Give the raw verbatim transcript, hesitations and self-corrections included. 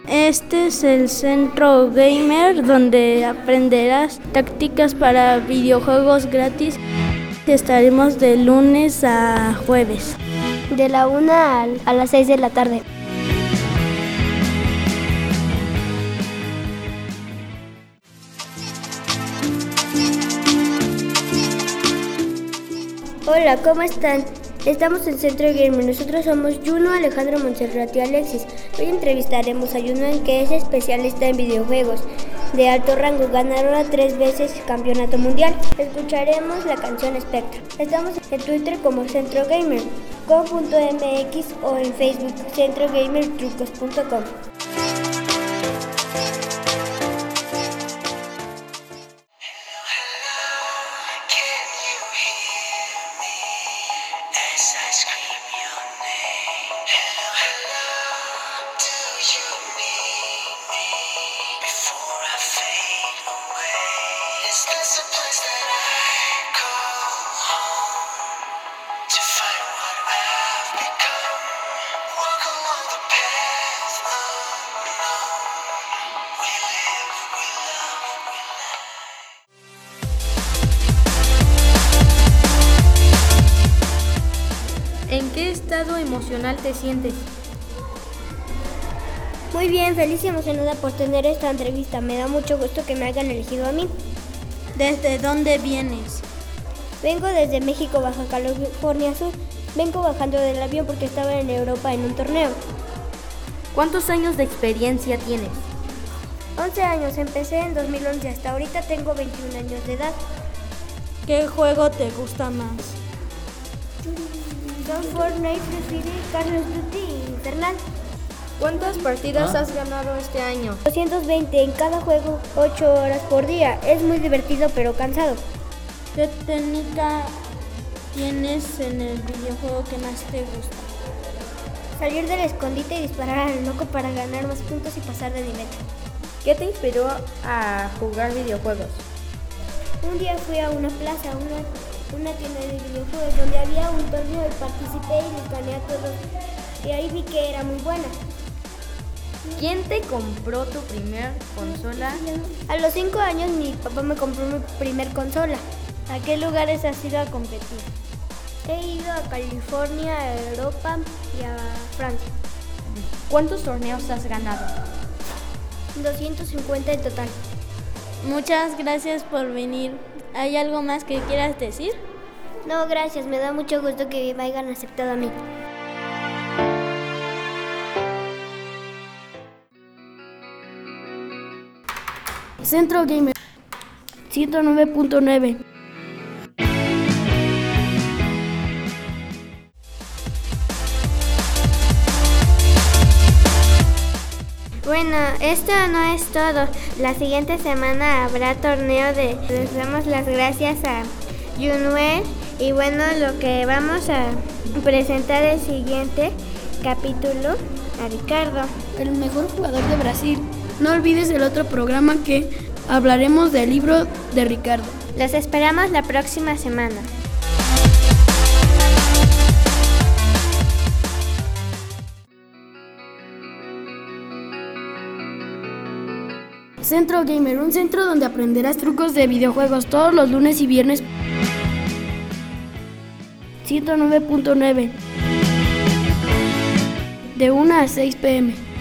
Este es el Centro Gamer, donde aprenderás tácticas para videojuegos gratis. Estaremos de lunes a jueves, de la una a las seis de la tarde. Hola, ¿cómo están? Estamos en Centro Gamer. Nosotros somos Juno, Alejandro, Montserrat y Alexis. Hoy entrevistaremos a Juno, en que es especialista en videojuegos de alto rango, ganadora tres veces campeonato mundial. Escucharemos la canción Spectro. Estamos en Twitter como Centro Gamer, co punto eme equis o en Facebook centro gamer trucos punto com. ¿En qué estado emocional te sientes? Muy bien, feliz y emocionada por tener esta entrevista. Me da mucho gusto que me hayan elegido a mí. ¿Desde dónde vienes? Vengo desde México, Baja California Sur. Vengo bajando del avión porque estaba en Europa en un torneo. ¿Cuántos años de experiencia tienes? once años, empecé en dos mil once, hasta ahorita tengo veintiún años de edad. ¿Qué juego te gusta más? Son Fortnite, Free Fire, Call of Duty y Infernal. ¿Cuántas partidas ¿Ah? has ganado este año? doscientos veinte en cada juego, ocho horas por día. Es muy divertido pero cansado. ¿Qué técnica tienes en el videojuego que más te gusta? Salir del escondite y disparar al loco para ganar más puntos y pasar de nivel. ¿Qué te inspiró a jugar videojuegos? Un día fui a una plaza, una, una tienda de videojuegos, donde había un torneo y participé y les gané a todos. Y ahí vi que era muy buena. ¿Quién te compró tu primer consola? A los cinco años mi papá me compró mi primer consola. ¿A qué lugares has ido a competir? He ido a California, a Europa y a Francia. ¿Cuántos torneos has ganado? doscientos cincuenta en total. Muchas gracias por venir. ¿Hay algo más que quieras decir? No, gracias. Me da mucho gusto que me hayan aceptado a mí. Centro Gamer ciento nueve punto nueve. Bueno, esto no es todo. La siguiente semana habrá torneo de... Les damos las gracias a Junuel. Y bueno, lo que vamos a presentar el siguiente capítulo a Ricardo, el mejor jugador de Brasil. No olvides el otro programa que hablaremos del libro de Ricardo. Los esperamos la próxima semana. Centro Gamer, un centro donde aprenderás trucos de videojuegos todos los lunes y viernes. ciento nueve punto nueve de una a seis pe eme.